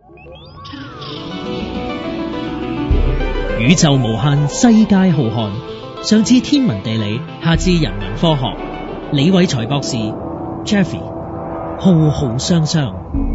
宇宙無限，世界浩瀚。上至天文地理，下至人文科學。李偉才博士 Jeffrey 浩浩湯湯。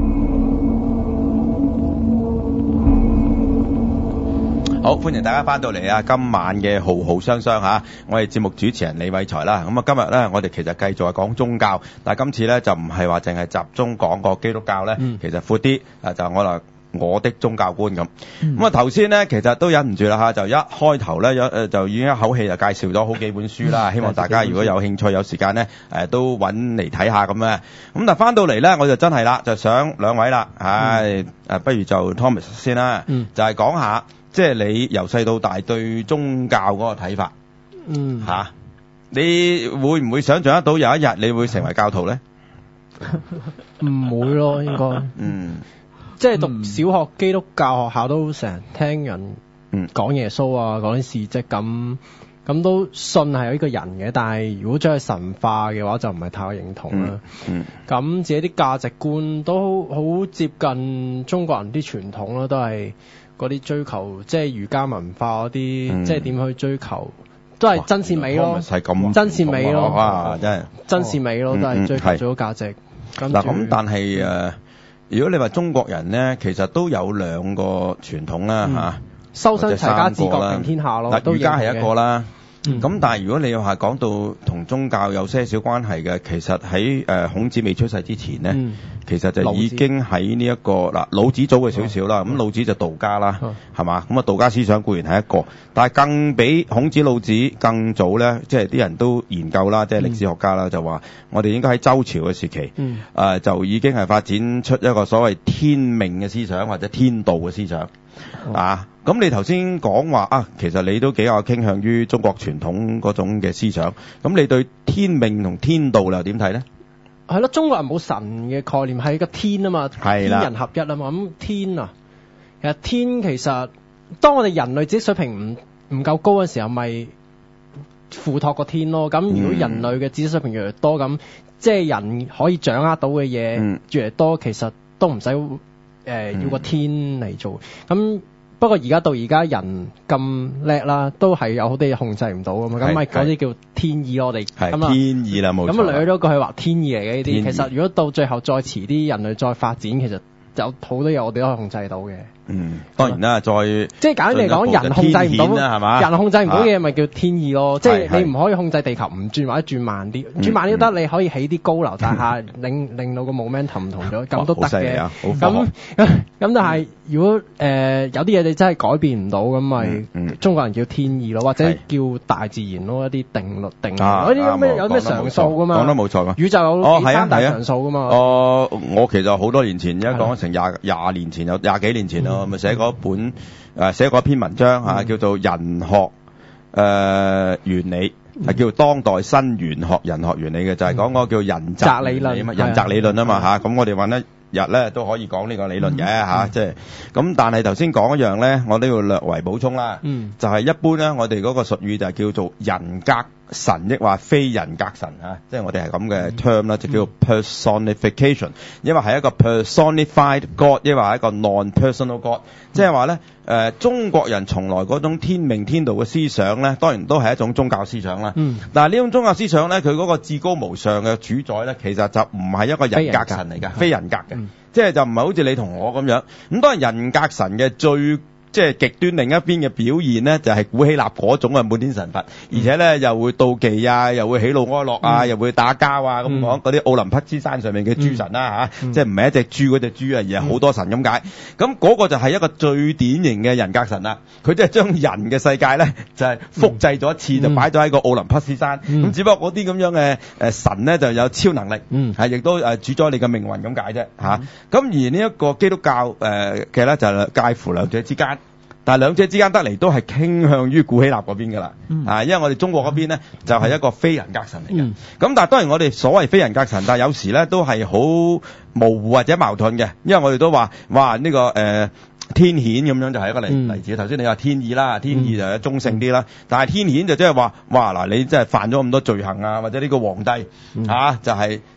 好，歡迎大家翻到嚟啊！今晚嘅浩浩湯湯嚇，我係節目主持人李偉才啦。咁啊，今日咧我哋其實繼續係講宗教，但係今次咧就唔係話淨係集中講個基督教咧，其實闊啲啊，就我的宗教觀咁。咁啊頭先咧其實都忍唔住啦嚇，就一開頭咧就已經一口氣就介紹咗好幾本書啦。希望大家如果有興趣有時間咧都揾嚟睇下咁咧。咁但係翻到嚟咧我就真係啦，就想兩位啦，不如就 Thomas 先啦，就係講下即係你由細到大對宗教嗰個睇法。嚇，你會唔會想像得到有一日你會成為教徒咧？ 唔會咯，應該。即係讀小學基督教學校都成日聽人講耶穌啊，講啲事蹟咁都信係有呢個人嘅，但係如果將佢神化嘅話就唔係太認同啦。咁自己啲價值觀都好接近中國人啲傳統啦，都係嗰啲追求即係儒家文化嗰啲，即係點去追求都係真善美咯，真善美咯， 哇！真係真善美咯，都係追求最高價值。 嗱咁，但係如果你話中國人咧，其實都有兩個傳統啦嚇， 修身齊家治國平天下咯。 嗱，儒家係一個啦。咁但係如果你話講到同宗教有些少關係嘅，其實喺孔子未出世之前咧，其實就已經喺呢一個嗱老子早嘅少少啦。咁老子就道家啦，係嘛？咁啊道家思想固然係一個，但係更比孔子老子更早咧，即係啲人都研究啦，即係歷史學家啦，就話我哋應該喺周朝嘅時期，就已經係發展出一個所謂天命嘅思想或者天道嘅思想啊。咁你頭先講話啊，其實你都幾有傾向於中國傳統嗰種嘅思想。咁你對天命同天道你又點睇咧？ 係咯，中國人冇神嘅概念，係個天啊嘛，天人合一啊嘛。咁天啊，其實天其實當我哋人類知識水平唔夠高嘅時候，咪附託個天咯。咁如果人類嘅知識水平越嚟越多，咁即係人可以掌握到嘅嘢越嚟越多，其實都唔使要個天嚟做咁。不過而家到而家人咁叻啦，都係有好多嘢控制唔到噶嘛，咁咪嗰啲叫天意咯，我哋咁啊天意啦，冇錯。 咁啊，掠咗個係話天意嚟嘅呢啲，其實如果到最後再遲啲人類再發展，其實有好多嘢我哋都可以控制到嘅。 當然啦，再即係簡單嚟講，人控制唔到係嘛？人控制唔到嘅嘢咪叫天意咯。即係你唔可以控制地球唔轉或者轉慢啲，轉慢啲得，你可以起啲高樓大廈，令到個 momentum 唔同咗，咁都得嘅。咁但係如果有啲嘢你真係改變唔到，咁咪中國人叫天意咯，或者叫大自然咯，一啲定律定嗰啲有咩常數噶嘛？ 講得冇錯噶， 宇宙有三大常數噶嘛？ 我其實好多年前，而家講成廿年前，有20幾年前咯，咪寫過一篇文章叫做《人學原理》，係叫當代新玄學人學原理嘅，就係講嗰個叫人擇理論啊嘛，人擇理論啊嘛嚇。咁我哋揾一日咧都可以講呢個理論嘅嚇，即係咁。但係頭先講一樣咧，我都要略為補充啦。就係一般咧，我哋嗰個術語就係叫做人格神，抑或非人格神啊，即係我哋係咁嘅 term 啦，就叫做 personification， 因為係一個 personified God， 抑或係一個 non-personal God， 即係話咧中國人從來嗰種天命天道嘅思想咧，當然都係一種宗教思想啦。但係呢種宗教思想咧，佢嗰個至高無上嘅主宰咧，其實就唔係一個人格神嚟㗎，非人格嘅，即係就唔係好似你同我咁樣。咁當然人格神嘅最即係極端另一邊嘅表現咧，就係古希臘嗰種嘅滿天神佛，而且咧又會妒忌啊，又會喜怒哀樂啊，又會打交啊咁講，嗰啲奧林匹斯山上面嘅諸神啦嚇，即係唔係一隻豬嗰隻豬啊，而係好多神咁解。咁嗰個就係一個最典型嘅人格神啦。佢即係將人嘅世界咧就係複製咗一次，就擺咗喺個奧林匹斯山。咁只不過嗰啲咁樣嘅神咧就有超能力，係亦都主宰你嘅命運咁解啫嚇。咁而呢一個基督教嘅咧就係介乎兩者之間。但係兩者之間得嚟都係傾向於古希臘嗰邊㗎啦，因為我哋中國嗰邊咧就係一個非人格神嚟嘅。咁但係當然我哋所謂非人格神，但係有時咧都係好模糊或者矛盾嘅，因為我哋都話哇呢個天譴咁樣就係一個例子。頭先你話天意啦，天意就係中性啲啦，但係天譴就即係話哇嗱，你真係犯咗咁多罪行啊，或者呢個皇帝就係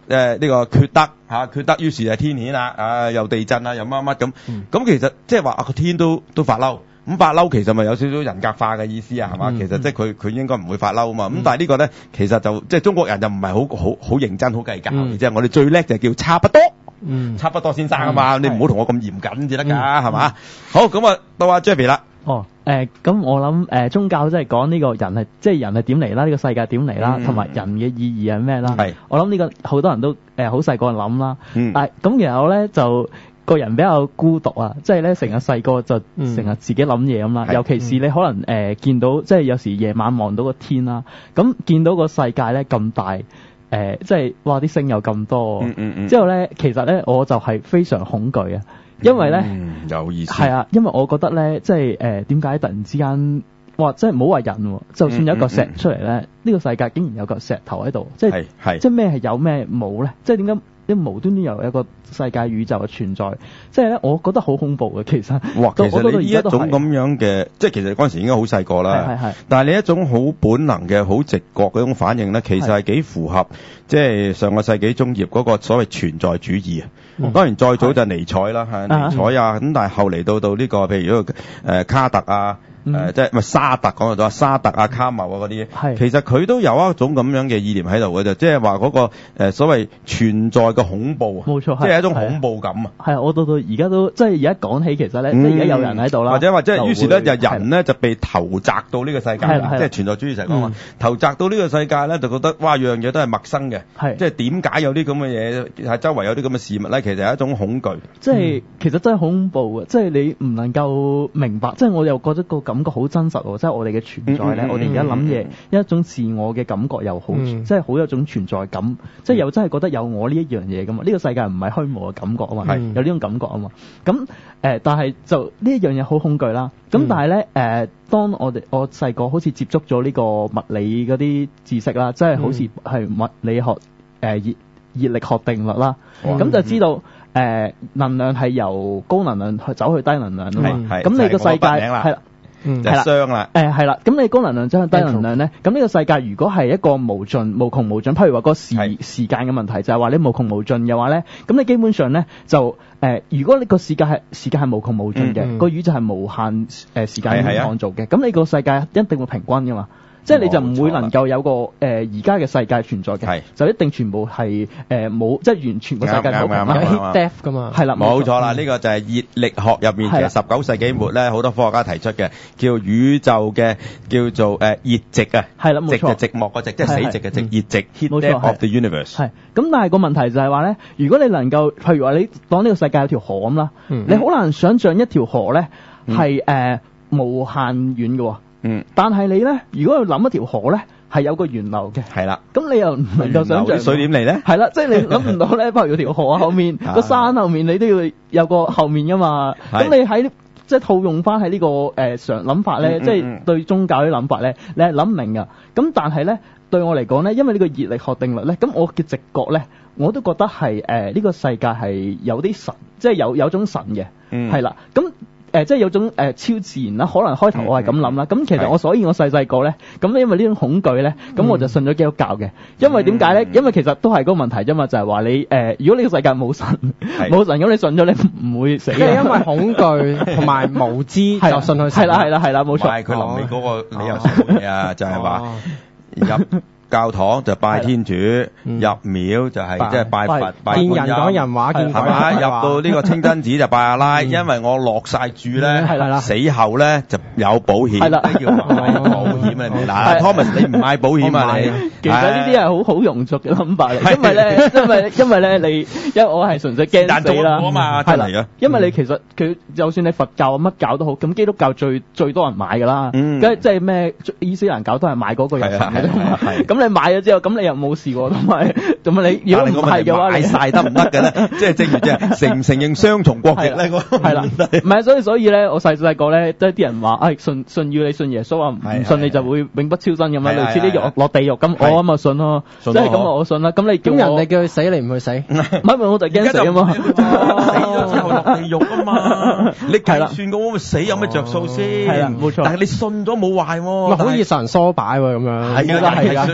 呢個缺德嚇，缺德於是就天譴啦，又地震啊，又乜乜咁。咁其實即係話個天都發嬲。咁發嬲其實咪有少少人格化嘅意思啊，係嘛？其實即係佢應該唔會發嬲啊嘛。咁但係呢個咧，其實就即係中國人就唔係好認真、好計較嘅啫。我哋最叻就叫差不多，差不多先生啊嘛。你唔好同我咁嚴謹至得㗎，係嘛？好，咁啊到阿 Jeffy 啦。 咁我諗宗教即係講呢個人係即係人係點嚟啦，呢個世界點嚟啦，同埋人嘅意義係咩啦？我諗呢個好多人都好細個諗啦。但係咁其實我咧就個人比較孤獨啊，即係咧成日細個就成日自己諗嘢咁啦。尤其是你可能見到即係有時夜晚望到個天啦，咁見到個世界咧咁大，即係哇啲星有咁多，之後咧其實咧我就係非常恐懼啊。因為咧， 有意思係啊，因為我覺得咧，即係點解突然之間，哇！即係唔好話人喎，就算有一嚿石出嚟咧，呢個世界竟然有嚿石頭喺度，即係即係咩係有咩冇咧？即係點解啲無端端又有一個世界宇宙嘅存在？即係咧，我覺得好恐怖嘅其實。哇！ 其實你呢一種咁樣嘅，即係其實嗰陣時應該好細個啦。但係你一種好本能嘅、好直覺嗰種反應咧，其實係幾符合即係上個世紀中葉嗰個所謂存在主義啊。當然再早就尼采啦，尼采啊，咁但係後嚟到呢個譬如卡特啊，即係咪沙特講到沙特啊、卡繆啊嗰啲，其實佢都有一種咁樣嘅意念喺度嘅啫，即係話嗰個所謂存在嘅恐怖啊，冇錯，即係一種恐怖感啊。係啊，我到而家都即係而家講起其實咧，即係而家有人喺度啦，或者話即係於是咧就人咧就被投擲到呢個世界，即係存在主義就係講話投擲到呢個世界咧就覺得哇樣嘢都係陌生嘅，即係點解有啲咁嘅嘢係周圍有啲咁嘅事物咧？其實係一種恐懼，即係其實真係恐怖嘅，即係你唔能夠明白，即係我又覺得個感覺好真實喎，即係我哋嘅存在咧，我哋而家諗嘢一種自我嘅感覺又好，即係好有種存在感，即係又真係覺得有我呢一樣嘢㗎嘛，呢個世界唔係虛無嘅感覺啊嘛，有呢種感覺啊嘛，咁但係就呢一樣嘢好恐懼啦，咁但係咧當我細個好似接觸咗呢個物理嗰啲知識啦，即係好似係物理學熱力學定律啦，咁就知道能量係由高能量走去低能量啊嘛，咁你個世界係啦，係啦，熵啦，係啦，咁你高能量走去低能量咧，咁呢個世界如果係一個無窮無盡，譬如話個時間嘅問題，就係話你無窮無盡嘅話咧，咁你基本上咧就如果你個時間係無窮無盡嘅，個宇宙係無限時間去創造嘅，咁你個世界一定會平均噶嘛。即係你就唔會能夠有個而家嘅世界存在嘅，就一定全部係冇，即係完全個世界冇平衡，有 heat death 噶嘛。係啦，冇錯啦，呢個就係熱力學入面嘅19世紀末咧，好多科學家提出嘅，叫宇宙嘅叫做熱寂啊，係啦，冇錯，寂寞個寂，即係死寂嘅寂，熱寂 heat death of the universe。係，咁但係個問題就係話咧，如果你能夠，譬如話你當呢個世界有條河咁啦，你好難想像一條河咧係無限遠嘅。但係你咧，如果要諗一條河咧，係有個源流嘅，係啦，咁你又唔能夠想像水點嚟咧？係啦，即係你諗唔到咧，譬如條河後面個山後面，你都要有個後面噶嘛。咁你喺即係套用翻喺呢個常諗法咧，即係對宗教啲諗法咧，你係諗唔明噶。咁但係咧，對我嚟講咧，因為呢個熱力學定律咧，咁我嘅直覺咧，我都覺得係呢個世界係有啲神，即係有種神嘅，係啦，咁。即係有種超自然啦，可能開頭我係咁諗啦。咁其實所以我細個咧，咁因為呢種恐懼咧，咁我就信咗基督教嘅。因為點解咧？因為其實都係嗰個問題啫嘛，就係話你如果呢個世界冇神，咁你信咗你唔會死嘅。即係因為恐懼同埋無知就信佢。係啦，冇錯。係佢臨尾嗰個理由信嘅啊，就係話入教堂就拜天主，入廟就係即係拜佛、拜觀音，見人講人話，見鬼講鬼話。入到呢個清真寺就拜阿拉，因為我落晒注咧，死後咧就有保險，要買保險啊！你嗱，Thomas 你唔買保險啊？你其實呢啲係好庸俗嘅諗法嚟，因為咧因為我係純粹驚死啦，係啦，因為你其實佢就算你佛教乜教都好，咁基督教最多人買㗎啦，即係咩伊斯蘭教都係買嗰個人嘅啫嘛，咁。你買咗之後，咁你又冇事喎，同埋你如果唔係嘅話，買晒得唔得嘅咧？即係正如即係承唔承認雙重國籍咧？係啦，唔係所以咧，我細個咧，都係啲人話，信要你信耶穌啊，唔信你就會永不超生咁樣，類似啲落地獄咁，我咁咪信咯，即係咁我信啦。咁你叫人哋叫佢死，你唔去死？唔係我就驚死啊嘛，死咗之後落地獄啊嘛，你計算咁會死有咩着數先？係啦，冇錯。但係你信咗冇壞喎，好似神梳擺喎咁樣。係啊。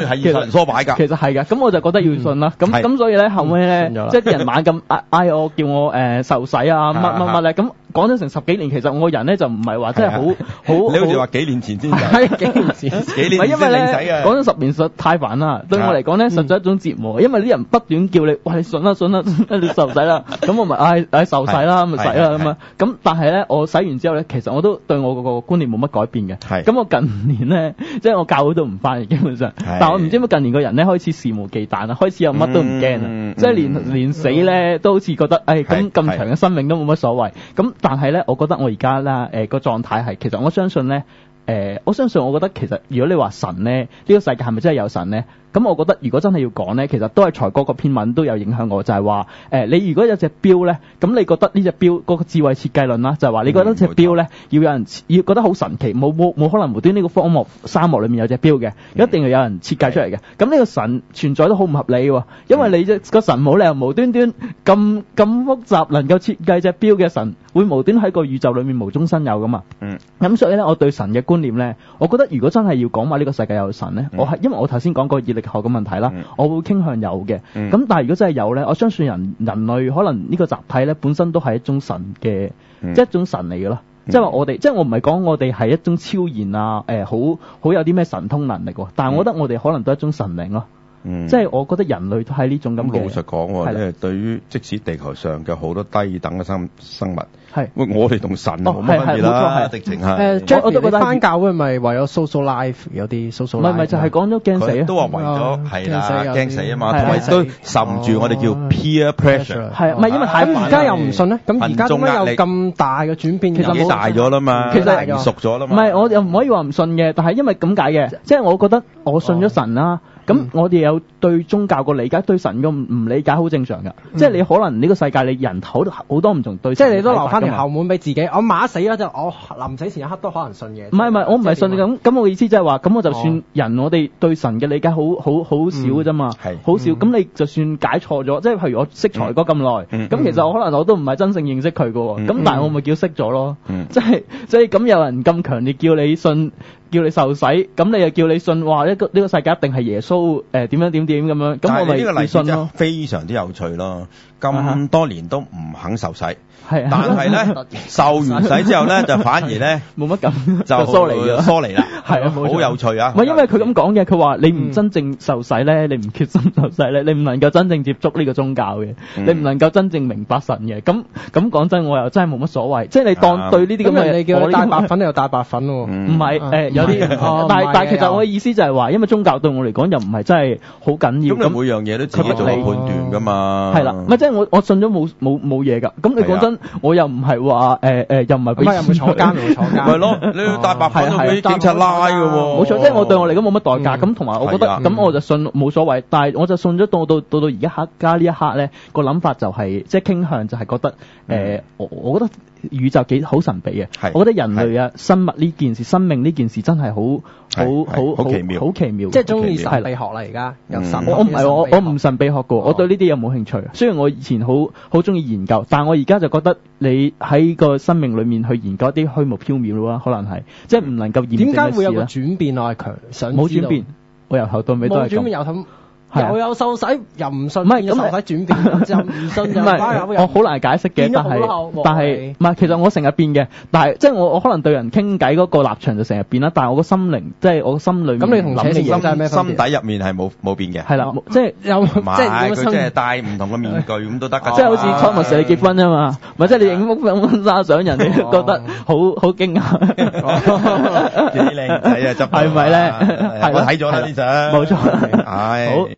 係要神梳擺㗎。 其實係㗎，咁我就覺得要信啦。咁所以咧後尾咧，即係啲人猛咁嗌我叫我受洗啊乜咧，咁講咗成10幾年，其實我個人咧就唔係話真係好。 你好似話幾年前先係幾年前， 幾年前先領洗嘅。 講咗10年實太煩啦，對我嚟講咧實在一種折磨，因為啲人不斷叫你，喂，你信啦，你受洗啦，咁我咪嗌受洗啦，咪洗啦咁啊。咁但係咧，我洗完之後咧，其實我都對我個觀念冇乜改變嘅。咁我近年咧，即係我教會都唔返，基本上。但我唔知點解近年個人咧開始肆無忌憚啦，開始又乜都唔驚啦，即係連死咧都好似覺得，咁長嘅生命都冇乜所謂。咁但係咧，我覺得我而家啦，個狀態係，其實我相信咧。我相信，我覺得其實如果你話神咧，呢個世界係咪真係有神咧？咁我覺得如果真係要講咧，其實都係財哥個篇文都有影響我，就係話你如果有隻錶咧，咁你覺得呢隻錶嗰個智慧設計論啦，就係話你覺得隻錶咧要有人要覺得好神奇，冇可能無端呢個沙漠裏面有隻錶嘅，一定要有人設計出嚟嘅。咁呢個神存在都好唔合理喎，因為你個神冇理由無端端咁複雜能夠設計隻錶嘅神，會無端喺個宇宙裏面無中生有噶嘛。咁所以咧，我對神嘅觀念咧，我覺得如果真係要講話呢個世界有神咧，我係因為我頭先講過熱力學嘅問題啦，我會傾向有嘅。咁但係如果真係有咧，我相信人類可能呢個集體咧本身都係一種神嘅，即係一種神嚟嘅咯。即係話我哋，即係我唔係講我哋係一種超然啊，好有啲咩神通能力喎。但係我覺得我哋可能都係一種神靈咯。即係我覺得人類都係呢種咁嘅。 老實講，即係對於即使地球上嘅好多低等嘅生物。我哋同神冇乜分別啦，直情係。 我都覺得返教會咪為咗 social life 有啲 social life。 唔係就係講咗驚死啊！ 都話為咗係啦，驚死啊嘛，同埋都滲住我哋叫 peer pressure。 係唔係因為太咁而家又唔信咧？咁而家點解有咁大嘅轉變？ 其實大咗啦嘛， 其實熟咗啦嘛。 唔係我又唔可以話唔信嘅，但係因為咁解嘅，即係我覺得我信咗神啦。咁我哋有對宗教個理解，對神個唔理解好正常㗎。即係你可能呢個世界你人好多唔同對， 即係你都留翻條後門俾自己。我馬死咗就我臨死前一刻都可能信嘢。 唔係，我唔係信咁。咁我意思即係話，咁我就算人我哋對神嘅理解好少嘅啫嘛，好少。咁你就算解錯咗，即係譬如我識財哥咁耐，咁其實我可能我都唔係真正認識佢㗎喎。咁但係我咪叫識咗咯。即係咁有人咁強烈叫你信。叫你受洗，咁你又叫你信，哇！呢個世界一定係耶穌點樣點咁樣，咁我咪要信咯。 非常之有趣咯，咁多年都唔肯受洗，但係咧受完洗之後咧就反而咧冇乜咁就疏離啦，係啊，好有趣啊！ 唔係因為佢咁講嘅，佢話你唔真正受洗咧，你唔決心受洗咧，你唔能夠真正接觸呢個宗教嘅，你唔能夠真正明白神嘅。咁講真，我又真係冇乜所謂，即係你當對呢啲咁嘅， 你叫佢帶白粉，你又帶白粉喎， 唔係有啲，但係其實我嘅意思就係話，因為宗教對我嚟講又唔係真係好緊要。 咁你每樣嘢都自己做個判斷㗎嘛。 係啦，唔係即係我信咗冇嘢㗎。咁你講真，我又唔係話又唔係俾又唔會坐監，又唔會坐監。 係咯，你要帶白粉都俾警察拉㗎喎。 冇錯，即係我對我嚟講冇乜代價。咁同埋我覺得咁我就信冇所謂。但係我就信咗到而家呢一刻咧，個諗法就係即係傾向就係覺得我覺得宇宙幾好神秘嘅。我覺得人類啊生物呢件事、生命呢件事真係好奇妙，好奇妙。 即係中意神秘學啦，而家有神。 我唔係我唔神秘學㗎，我對呢啲嘢冇興趣。雖然我以前好中意研究，但係我而家就覺得你喺個生命裏面去研究一啲虛無縹緲啦，可能係即係唔能夠驗證嘅事啦。 點解會有個轉變啊？想冇轉變，我由頭到尾都係咁。 又有受洗，又唔信，唔係咁受洗轉變，就唔信就我好難解釋嘅，但係唔係，其實我成日變嘅，但係即係我可能對人傾偈嗰個立場就成日變啦，但係我個心靈即係我個心裏面咁你同扯線係咩分別？ 心底入面係冇變嘅。 係啦，即係有即係佢即係戴唔同嘅面具咁都得㗎。 即係好似初末時你結婚啫嘛，咪即係你影幅婚紗相，人哋覺得好驚訝。 幾靚仔啊！執係咪咧？ 我睇咗啦啲相， 冇錯， 係。